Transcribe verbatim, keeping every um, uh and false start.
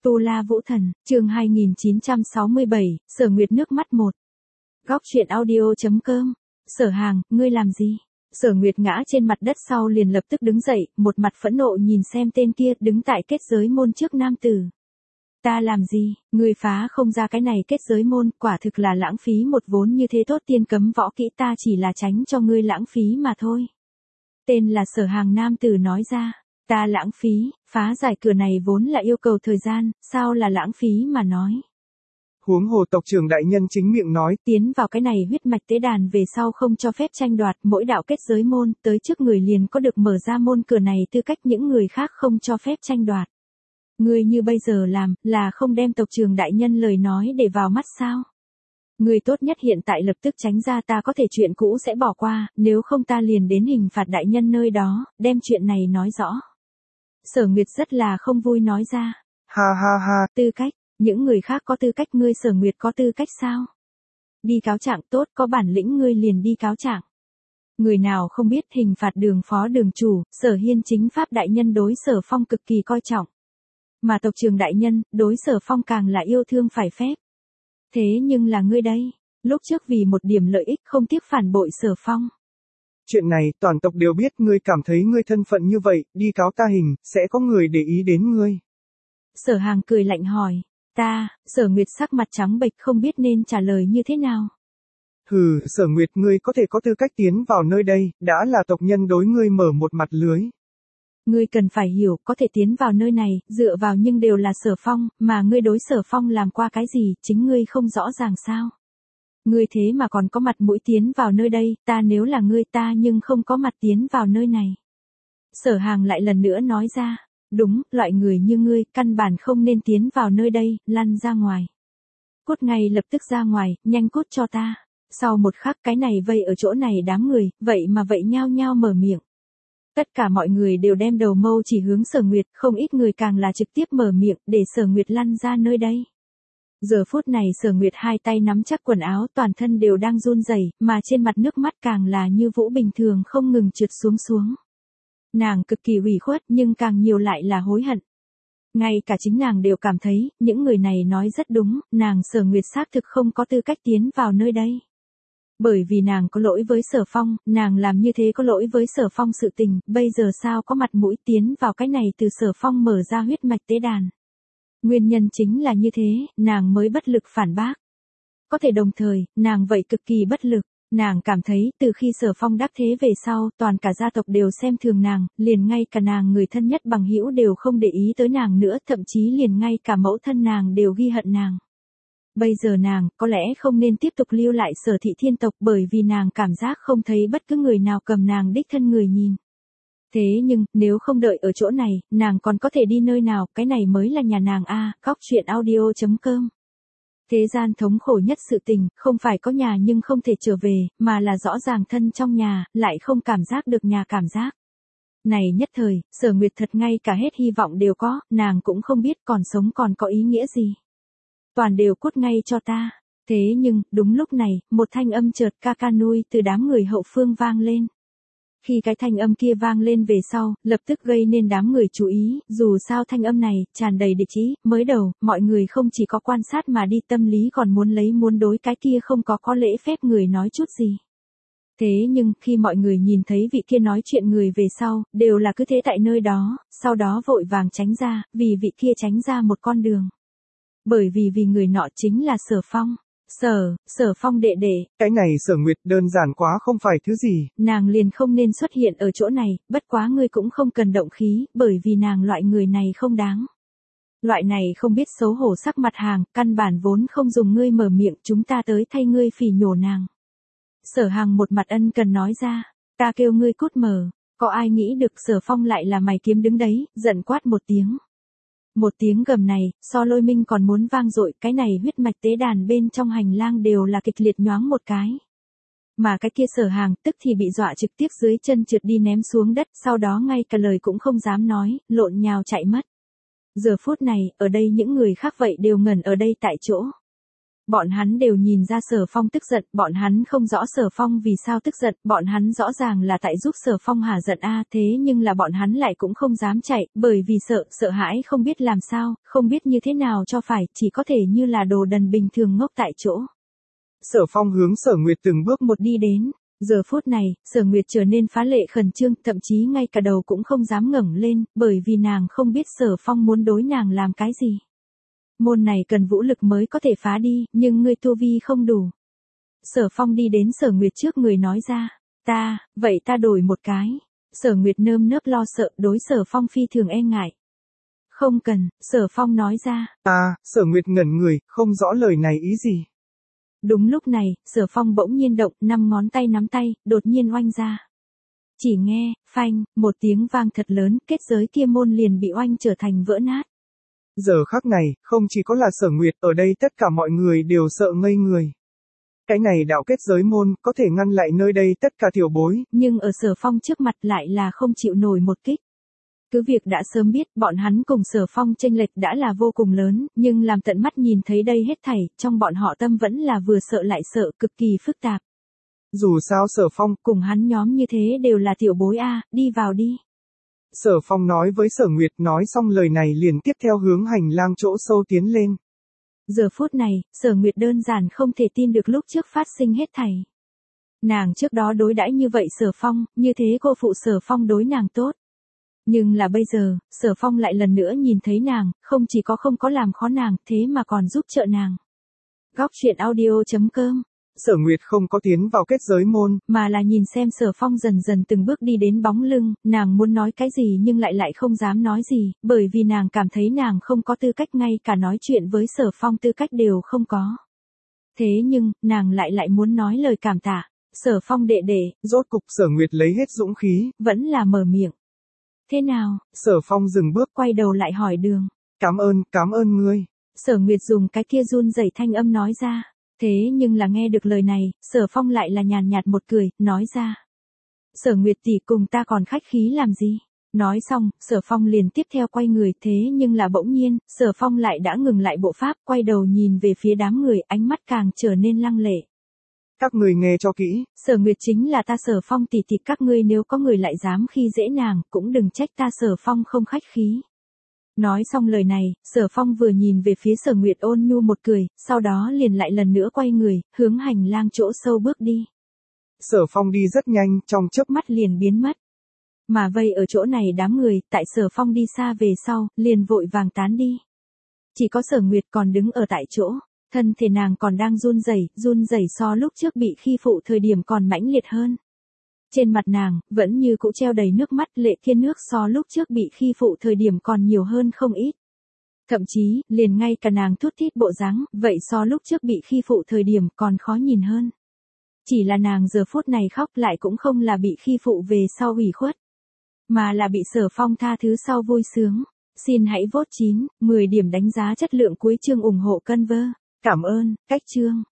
Tu La Vũ Thần, chương hai nghìn chín trăm sáu mươi bảy, Sở Nguyệt nước mắt một. Góc truyện audio chấm com. Sở Hàng, ngươi làm gì? Sở Nguyệt ngã trên mặt đất sau liền lập tức đứng dậy, một mặt phẫn nộ nhìn xem tên kia đứng tại kết giới môn trước nam tử. Ta làm gì? Ngươi phá không ra cái này kết giới môn, quả thực là lãng phí một vốn như thế tốt tiên cấm võ kỹ, ta chỉ là tránh cho ngươi lãng phí mà thôi. Tên là Sở Hàng nam tử nói ra. Ta lãng phí, phá giải cửa này vốn là yêu cầu thời gian, sao là lãng phí mà nói. Huống hồ tộc trưởng đại nhân chính miệng nói, tiến vào cái này huyết mạch tế đàn về sau không cho phép tranh đoạt, mỗi đạo kết giới môn, tới trước người liền có được mở ra môn cửa này tư cách, những người khác không cho phép tranh đoạt. Ngươi như bây giờ làm, là không đem tộc trưởng đại nhân lời nói để vào mắt sao? Ngươi tốt nhất hiện tại lập tức tránh ra, ta có thể chuyện cũ sẽ bỏ qua, nếu không ta liền đến hình phạt đại nhân nơi đó, đem chuyện này nói rõ. Sở Nguyệt rất là không vui nói ra. Ha ha ha. Tư cách, những người khác có tư cách, ngươi Sở Nguyệt có tư cách sao? Đi cáo trạng, tốt, có bản lĩnh ngươi liền đi cáo trạng. Người nào không biết hình phạt đường phó đường chủ, Sở Hiên chính pháp đại nhân đối Sở Phong cực kỳ coi trọng. Mà tộc trưởng đại nhân, đối Sở Phong càng là yêu thương phải phép. Thế nhưng là ngươi đây, lúc trước vì một điểm lợi ích không tiếc phản bội Sở Phong. Chuyện này toàn tộc đều biết, ngươi cảm thấy ngươi thân phận như vậy, đi cáo ta hình, sẽ có người để ý đến ngươi. Sở Hàng cười lạnh hỏi, ta, Sở Nguyệt sắc mặt trắng bệch không biết nên trả lời như thế nào. Hừ, Sở Nguyệt, ngươi có thể có tư cách tiến vào nơi đây, đã là tộc nhân đối ngươi mở một mặt lưới. Ngươi cần phải hiểu, có thể tiến vào nơi này, dựa vào nhưng đều là Sở Phong, mà ngươi đối Sở Phong làm qua cái gì, chính ngươi không rõ ràng sao. Ngươi thế mà còn có mặt mũi tiến vào nơi đây, ta nếu là ngươi ta nhưng không có mặt tiến vào nơi này. Sở Hàng lại lần nữa nói ra, đúng, loại người như ngươi, căn bản không nên tiến vào nơi đây, lăn ra ngoài. Cút ngay lập tức ra ngoài, nhanh cút cho ta. Sau một khắc cái này vây ở chỗ này đám người, vậy mà vậy nhao nhao mở miệng. Tất cả mọi người đều đem đầu mâu chỉ hướng Sở Nguyệt, không ít người càng là trực tiếp mở miệng, để Sở Nguyệt lăn ra nơi đây. Giờ phút này Sở Nguyệt hai tay nắm chắc quần áo, toàn thân đều đang run rẩy, mà trên mặt nước mắt càng là như vũ bình thường không ngừng trượt xuống xuống. Nàng cực kỳ ủy khuất nhưng càng nhiều lại là hối hận. Ngay cả chính nàng đều cảm thấy, những người này nói rất đúng, nàng Sở Nguyệt xác thực không có tư cách tiến vào nơi đây. Bởi vì nàng có lỗi với Sở Phong, nàng làm như thế có lỗi với Sở Phong sự tình, bây giờ sao có mặt mũi tiến vào cái này từ Sở Phong mở ra huyết mạch tế đàn. Nguyên nhân chính là như thế, nàng mới bất lực phản bác. Có thể đồng thời, nàng vậy cực kỳ bất lực, nàng cảm thấy từ khi Sở Phong đắc thế về sau, toàn cả gia tộc đều xem thường nàng, liền ngay cả nàng người thân nhất bằng hữu đều không để ý tới nàng nữa, thậm chí liền ngay cả mẫu thân nàng đều ghi hận nàng. Bây giờ nàng, có lẽ không nên tiếp tục lưu lại Sở thị thiên tộc bởi vì nàng cảm giác không thấy bất cứ người nào cầm nàng đích thân người nhìn. Thế nhưng, nếu không đợi ở chỗ này, nàng còn có thể đi nơi nào, cái này mới là nhà nàng a. Góc truyện audio chấm com. Thế gian thống khổ nhất sự tình, không phải có nhà nhưng không thể trở về, mà là rõ ràng thân trong nhà, lại không cảm giác được nhà cảm giác. Này nhất thời, Sở Nguyệt thật ngay cả hết hy vọng đều có, nàng cũng không biết còn sống còn có ý nghĩa gì. Toàn đều cút ngay cho ta. Thế nhưng, đúng lúc này, một thanh âm chợt ca ca nuôi từ đám người hậu phương vang lên. Khi cái thanh âm kia vang lên về sau, lập tức gây nên đám người chú ý, dù sao thanh âm này, tràn đầy địch ý, mới đầu, mọi người không chỉ có quan sát mà đi tâm lý còn muốn lấy muốn đối cái kia không có có lễ phép người nói chút gì. Thế nhưng, khi mọi người nhìn thấy vị kia nói chuyện người về sau, đều là cứ thế tại nơi đó, sau đó vội vàng tránh ra, vì vị kia tránh ra một con đường. Bởi vì vì người nọ chính là Sở Phong. Sở, Sở Phong đệ đệ. Cái này Sở Nguyệt đơn giản quá không phải thứ gì. Nàng liền không nên xuất hiện ở chỗ này, bất quá ngươi cũng không cần động khí, bởi vì nàng loại người này không đáng. Loại này không biết xấu hổ sắc mặt hàng, căn bản vốn không dùng ngươi mở miệng, chúng ta tới thay ngươi phỉ nhổ nàng. Sở Hàng một mặt ân cần nói ra, ta kêu ngươi cút mờ, có ai nghĩ được Sở Phong lại là mày kiếm đứng đấy, giận quát một tiếng. Một tiếng gầm này, so lôi minh còn muốn vang dội, cái này huyết mạch tế đàn bên trong hành lang đều là kịch liệt nhoáng một cái. Mà cái kia Sở Hàng, tức thì bị dọa trực tiếp dưới chân trượt đi ném xuống đất, sau đó ngay cả lời cũng không dám nói, lộn nhào chạy mất. Giờ phút này, ở đây những người khác vậy đều ngẩn ở đây tại chỗ. Bọn hắn đều nhìn ra Sở Phong tức giận, bọn hắn không rõ Sở Phong vì sao tức giận, bọn hắn rõ ràng là tại giúp Sở Phong hả giận a, thế nhưng là bọn hắn lại cũng không dám chạy, bởi vì sợ, sợ hãi không biết làm sao, không biết như thế nào cho phải, chỉ có thể như là đồ đần bình thường ngốc tại chỗ. Sở Phong hướng Sở Nguyệt từng bước một đi đến. Giờ phút này, Sở Nguyệt trở nên phá lệ khẩn trương, thậm chí ngay cả đầu cũng không dám ngẩng lên, bởi vì nàng không biết Sở Phong muốn đối nàng làm cái gì. Môn này cần vũ lực mới có thể phá đi, nhưng ngươi tu vi không đủ. Sở Phong đi đến Sở Nguyệt trước người nói ra, ta, vậy ta đổi một cái. Sở Nguyệt nơm nớp lo sợ, đối Sở Phong phi thường e ngại. Không cần, Sở Phong nói ra. À, Sở Nguyệt ngẩn người, không rõ lời này ý gì. Đúng lúc này, Sở Phong bỗng nhiên động, năm ngón tay nắm tay, đột nhiên oanh ra. Chỉ nghe, phanh, một tiếng vang thật lớn, kết giới kia môn liền bị oanh trở thành vỡ nát. Giờ khắc này, không chỉ có là Sở Nguyệt, ở đây tất cả mọi người đều sợ ngây người. Cái này đạo kết giới môn, có thể ngăn lại nơi đây tất cả tiểu bối. Nhưng ở Sở Phong trước mặt lại là không chịu nổi một kích. Cứ việc đã sớm biết, bọn hắn cùng Sở Phong chênh lệch đã là vô cùng lớn, nhưng làm tận mắt nhìn thấy đây hết thảy, trong bọn họ tâm vẫn là vừa sợ lại sợ, cực kỳ phức tạp. Dù sao Sở Phong, cùng hắn nhóm như thế đều là tiểu bối a, đi vào đi. Sở Phong nói với Sở Nguyệt, nói xong lời này liền tiếp theo hướng hành lang chỗ sâu tiến lên. Giờ phút này, Sở Nguyệt đơn giản không thể tin được lúc trước phát sinh hết thảy. Nàng trước đó đối đãi như vậy Sở Phong, như thế cô phụ Sở Phong đối nàng tốt. Nhưng là bây giờ, Sở Phong lại lần nữa nhìn thấy nàng, không chỉ có không có làm khó nàng, thế mà còn giúp trợ nàng. Góc truyện audio chấm com. Sở Nguyệt không có tiến vào kết giới môn, mà là nhìn xem Sở Phong dần dần từng bước đi đến bóng lưng, nàng muốn nói cái gì nhưng lại lại không dám nói gì, bởi vì nàng cảm thấy nàng không có tư cách, ngay cả nói chuyện với Sở Phong tư cách đều không có. Thế nhưng, nàng lại lại muốn nói lời cảm tạ. Sở Phong đệ đệ, rốt cục Sở Nguyệt lấy hết dũng khí, vẫn là mở miệng. Thế nào? Sở Phong dừng bước, quay đầu lại hỏi đường. Cảm ơn, cảm ơn ngươi. Sở Nguyệt dùng cái kia run rẩy thanh âm nói ra. Thế nhưng là nghe được lời này, Sở Phong lại là nhàn nhạt một cười, nói ra. Sở Nguyệt tỷ cùng ta còn khách khí làm gì? Nói xong, Sở Phong liền tiếp theo quay người, thế nhưng là bỗng nhiên, Sở Phong lại đã ngừng lại bộ pháp, quay đầu nhìn về phía đám người, ánh mắt càng trở nên lăng lệ. Các người nghe cho kỹ. Sở Nguyệt chính là ta Sở Phong tỷ tỷ, các ngươi nếu có người lại dám khi dễ nàng, cũng đừng trách ta Sở Phong không khách khí. Nói xong lời này, Sở Phong vừa nhìn về phía Sở Nguyệt ôn nhu một cười, sau đó liền lại lần nữa quay người, hướng hành lang chỗ sâu bước đi. Sở Phong đi rất nhanh, trong chớp mắt liền biến mất. Mà vây ở chỗ này đám người, tại Sở Phong đi xa về sau, liền vội vàng tán đi. Chỉ có Sở Nguyệt còn đứng ở tại chỗ, thân thể nàng còn đang run rẩy, run rẩy so lúc trước bị khi phụ thời điểm còn mãnh liệt hơn. Trên mặt nàng, vẫn như cũ treo đầy nước mắt, lệ thiên nước so lúc trước bị khi phụ thời điểm còn nhiều hơn không ít. Thậm chí, liền ngay cả nàng thút thít bộ dáng, vậy so lúc trước bị khi phụ thời điểm còn khó nhìn hơn. Chỉ là nàng giờ phút này khóc lại cũng không là bị khi phụ về sau ủy khuất, mà là bị Sở Phong tha thứ sau vui sướng. Xin hãy vote chín, mười điểm đánh giá chất lượng cuối chương ủng hộ Conver. Cảm ơn, cách chương.